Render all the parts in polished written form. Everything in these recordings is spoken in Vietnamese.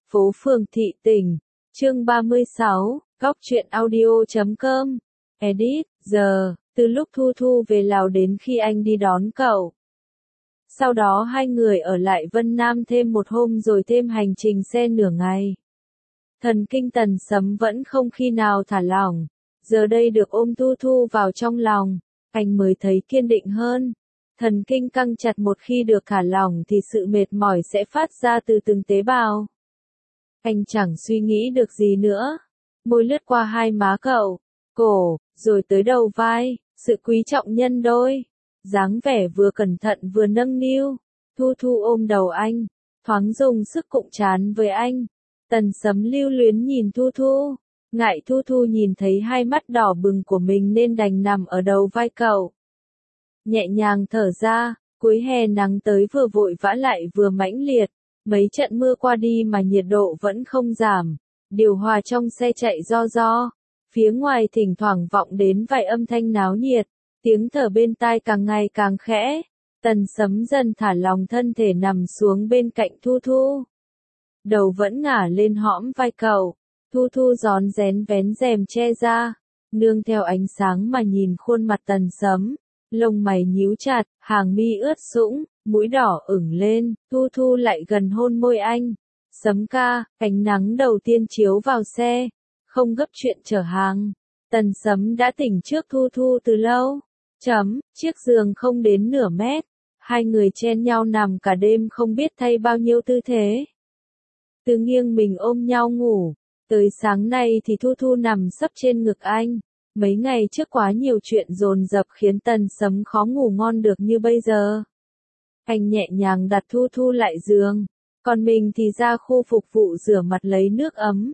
Phố phường thị tỉnh. Chương 36, Góc truyện audio.com. Edit, giờ, từ lúc Thu Thu về Lào đến khi anh đi đón cậu. Sau đó hai người ở lại Vân Nam thêm một hôm rồi thêm hành trình xe nửa ngày. Thần kinh Tần Sấm vẫn không khi nào thả lỏng. Giờ đây được ôm Thu Thu vào trong lòng, anh mới thấy kiên định hơn. Thần kinh căng chặt một khi được thả lỏng thì sự mệt mỏi sẽ phát ra từ từng tế bào. Anh chẳng suy nghĩ được gì nữa. Môi lướt qua hai má cậu, cổ, rồi tới đầu vai, sự quý trọng nhân đôi. Dáng vẻ vừa cẩn thận vừa nâng niu. Thu Thu ôm đầu anh, thoáng dùng sức cụng trán với anh. Tần Sấm lưu luyến nhìn Thu Thu. Ngại Thu Thu nhìn thấy hai mắt đỏ bừng của mình nên đành nằm ở đầu vai cậu. Nhẹ nhàng thở ra, cuối hè nắng tới vừa vội vã lại vừa mãnh liệt. Mấy trận mưa qua đi mà nhiệt độ vẫn không giảm. Điều hòa trong xe chạy ro. Phía ngoài thỉnh thoảng vọng đến vài âm thanh náo nhiệt. Tiếng thở bên tai càng ngày càng khẽ. Tần Sấm dần thả lòng thân thể nằm xuống bên cạnh Thu Thu. Đầu vẫn ngả lên hõm vai cậu. Thu Thu rón rén vén rèm che ra. Nương theo ánh sáng mà nhìn khuôn mặt Tần Sấm. Lông mày nhíu chặt, hàng mi ướt sũng, mũi đỏ ửng lên. Thu Thu lại gần hôn môi anh. Sấm ca, ánh nắng đầu tiên chiếu vào xe. Không gấp chuyện chở hàng. Tần Sấm đã tỉnh trước Thu Thu từ lâu. Chiếc giường không đến nửa mét. Hai người chen nhau nằm cả đêm không biết thay bao nhiêu tư thế. Từ nghiêng mình ôm nhau ngủ. Tới sáng nay thì Thu Thu nằm sấp trên ngực anh. Mấy ngày trước quá nhiều chuyện dồn dập khiến Tần Sấm khó ngủ ngon được như bây giờ. Anh nhẹ nhàng đặt Thu Thu lại giường. Còn mình thì ra khu phục vụ rửa mặt lấy nước ấm.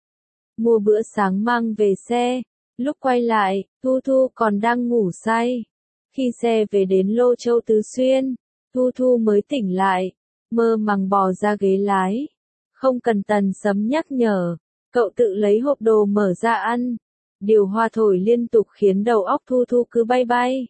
Mua bữa sáng mang về xe. Lúc quay lại, Thu Thu còn đang ngủ say. Khi xe về đến Lô Châu Tứ Xuyên, Thu Thu mới tỉnh lại, mơ màng bò ra ghế lái. Không cần Tần Sấm nhắc nhở, cậu tự lấy hộp đồ mở ra ăn. Điều hòa thổi liên tục khiến đầu óc Thu Thu cứ bay bay.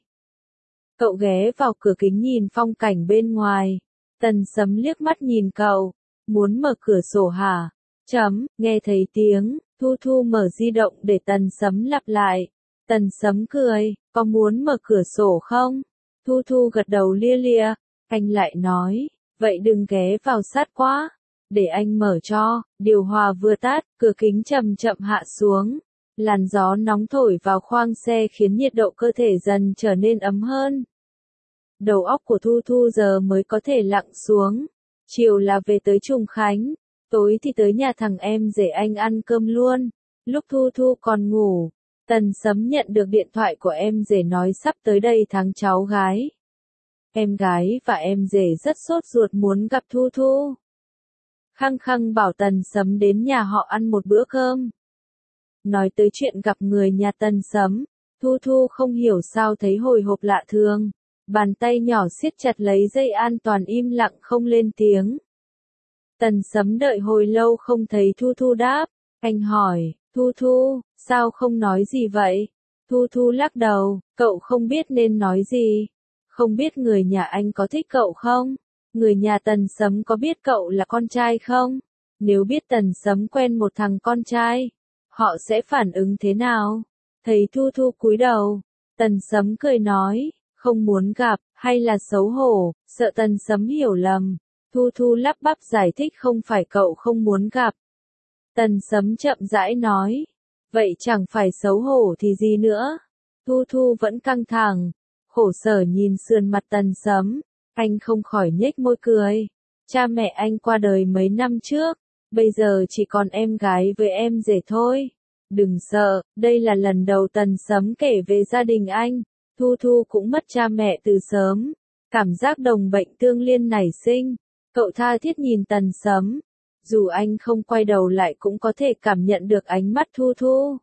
Cậu ghé vào cửa kính nhìn phong cảnh bên ngoài. Tần Sấm liếc mắt nhìn cậu, muốn mở cửa sổ hả? Nghe thấy tiếng, Thu Thu mở di động để Tần Sấm lặp lại. Tần Sấm cười, có muốn mở cửa sổ không? Thu Thu gật đầu lia lịa. Anh lại nói, vậy đừng ghé vào sát quá. Để anh mở cho. Điều hòa vừa tắt, cửa kính chậm chậm hạ xuống. Làn gió nóng thổi vào khoang xe khiến nhiệt độ cơ thể dần trở nên ấm hơn. Đầu óc của Thu Thu giờ mới có thể lặng xuống. Chiều là về tới Trùng Khánh. Tối thì tới nhà thằng em rể anh ăn cơm luôn. Lúc Thu Thu còn ngủ, Tần Sấm nhận được điện thoại của em rể nói sắp tới đây tháng cháu gái. Em gái và em rể rất sốt ruột muốn gặp Thu Thu. Khăng khăng bảo Tần Sấm đến nhà họ ăn một bữa cơm. Nói tới chuyện gặp người nhà Tần Sấm, Thu Thu không hiểu sao thấy hồi hộp lạ thường. Bàn tay nhỏ siết chặt lấy dây an toàn im lặng không lên tiếng. Tần Sấm đợi hồi lâu không thấy Thu Thu đáp. Anh hỏi, Thu Thu, sao không nói gì vậy? Thu Thu lắc đầu, cậu không biết nên nói gì. Không biết người nhà anh có thích cậu không? Người nhà Tần Sấm có biết cậu là con trai không? Nếu biết Tần Sấm quen một thằng con trai, họ sẽ phản ứng thế nào? Thấy Thu Thu cúi đầu, Tần Sấm cười nói, không muốn gặp, hay là xấu hổ, sợ Tần Sấm hiểu lầm. Thu Thu lắp bắp giải thích không phải cậu không muốn gặp. Tần Sấm chậm rãi nói, vậy chẳng phải xấu hổ thì gì nữa? Thu Thu vẫn căng thẳng, khổ sở nhìn sườn mặt Tần Sấm, anh không khỏi nhếch môi cười. Cha mẹ anh qua đời mấy năm trước, bây giờ chỉ còn em gái với em rể thôi. Đừng sợ, đây là lần đầu Tần Sấm kể về gia đình anh. Thu Thu cũng mất cha mẹ từ sớm. Cảm giác đồng bệnh tương liên nảy sinh. Cậu tha thiết nhìn Tần Sấm. Dù anh không quay đầu lại cũng có thể cảm nhận được ánh mắt Thu Thu.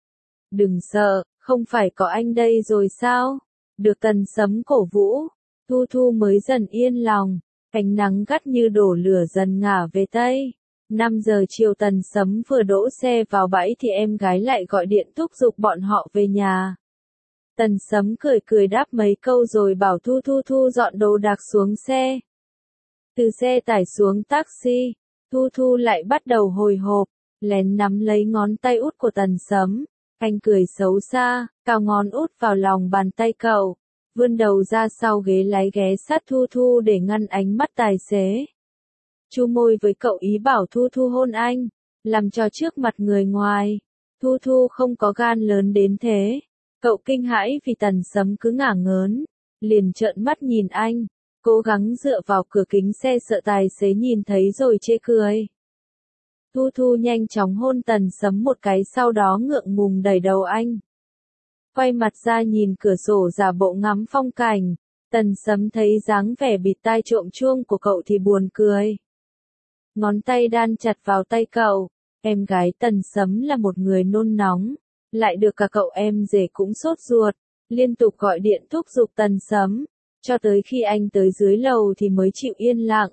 Đừng sợ, không phải có anh đây rồi sao? Được Tần Sấm cổ vũ, Thu Thu mới dần yên lòng. Ánh nắng gắt như đổ lửa dần ngả về Tây. 5 giờ chiều Tần Sấm vừa đỗ xe vào bãi thì em gái lại gọi điện thúc giục bọn họ về nhà. Tần Sấm cười cười đáp mấy câu rồi bảo Thu Thu dọn đồ đạc xuống xe. Từ xe tải xuống taxi, Thu Thu lại bắt đầu hồi hộp, lén nắm lấy ngón tay út của Tần Sấm. Anh cười xấu xa, cào ngón út vào lòng bàn tay cậu, vươn đầu ra sau ghế lái ghé sát Thu Thu để ngăn ánh mắt tài xế. Chu môi với cậu ý bảo Thu Thu hôn anh, làm cho trước mặt người ngoài. Thu Thu không có gan lớn đến thế. Cậu kinh hãi vì Tần Sấm cứ ngả ngớn, liền trợn mắt nhìn anh, cố gắng dựa vào cửa kính xe sợ tài xế nhìn thấy rồi chê cười. Thu Thu nhanh chóng hôn Tần Sấm một cái sau đó ngượng ngùng đẩy đầu anh. Quay mặt ra nhìn cửa sổ giả bộ ngắm phong cảnh, Tần Sấm thấy dáng vẻ bịt tai trộm chuông của cậu thì buồn cười. Ngón tay đan chặt vào tay cậu, em gái Tần Sấm là một người nôn nóng, lại được cả cậu em rể cũng sốt ruột, liên tục gọi điện thúc giục Tần Sấm, cho tới khi anh tới dưới lầu thì mới chịu yên lặng.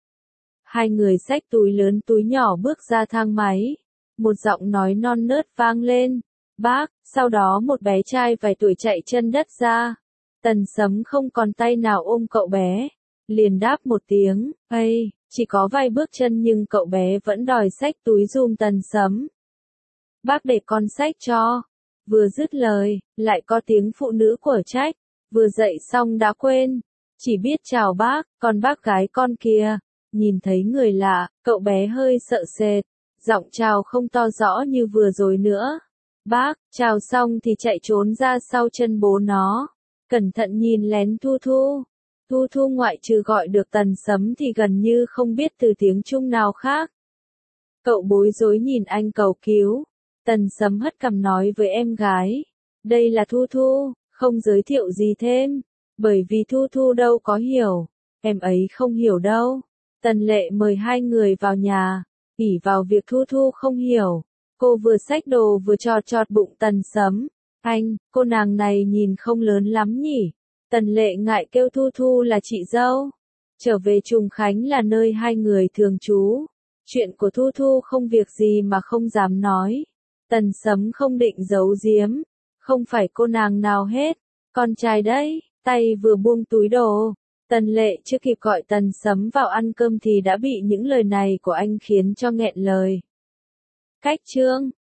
Hai người xách túi lớn túi nhỏ bước ra thang máy, một giọng nói non nớt vang lên, bác, sau đó một bé trai vài tuổi chạy chân đất ra. Tần Sấm không còn tay nào ôm cậu bé, liền đáp một tiếng, ây, chỉ có vài bước chân nhưng cậu bé vẫn đòi xách túi giùm Tần Sấm. Bác để con xách cho. Vừa dứt lời, lại có tiếng phụ nữ của trách, vừa dậy xong đã quên, chỉ biết chào bác, còn bác gái con kia. Nhìn thấy người lạ, cậu bé hơi sợ sệt, giọng chào không to rõ như vừa rồi nữa. Bác, chào xong thì chạy trốn ra sau chân bố nó, cẩn thận nhìn lén Thu Thu. Thu Thu ngoại trừ gọi được Tần Sấm thì gần như không biết từ tiếng Trung nào khác. Cậu bối rối nhìn anh cầu cứu. Tần Sấm hất cằm nói với em gái, đây là Thu Thu, không giới thiệu gì thêm, bởi vì Thu Thu đâu có hiểu, em ấy không hiểu đâu. Tần Lệ mời hai người vào nhà, ỷ vào việc Thu Thu không hiểu, cô vừa xách đồ vừa chọt bụng Tần Sấm. Anh, cô nàng này nhìn không lớn lắm nhỉ? Tần Lệ ngại kêu Thu Thu là chị dâu. Trở về Trùng Khánh là nơi hai người thường trú. Chuyện của Thu Thu không việc gì mà không dám nói. Tần Sấm không định giấu giếm. Không phải cô nàng nào hết. Con trai đấy, tay vừa buông túi đồ. Tần Lệ chưa kịp gọi Tần Sấm vào ăn cơm thì đã bị những lời này của anh khiến cho nghẹn lời. Cách chương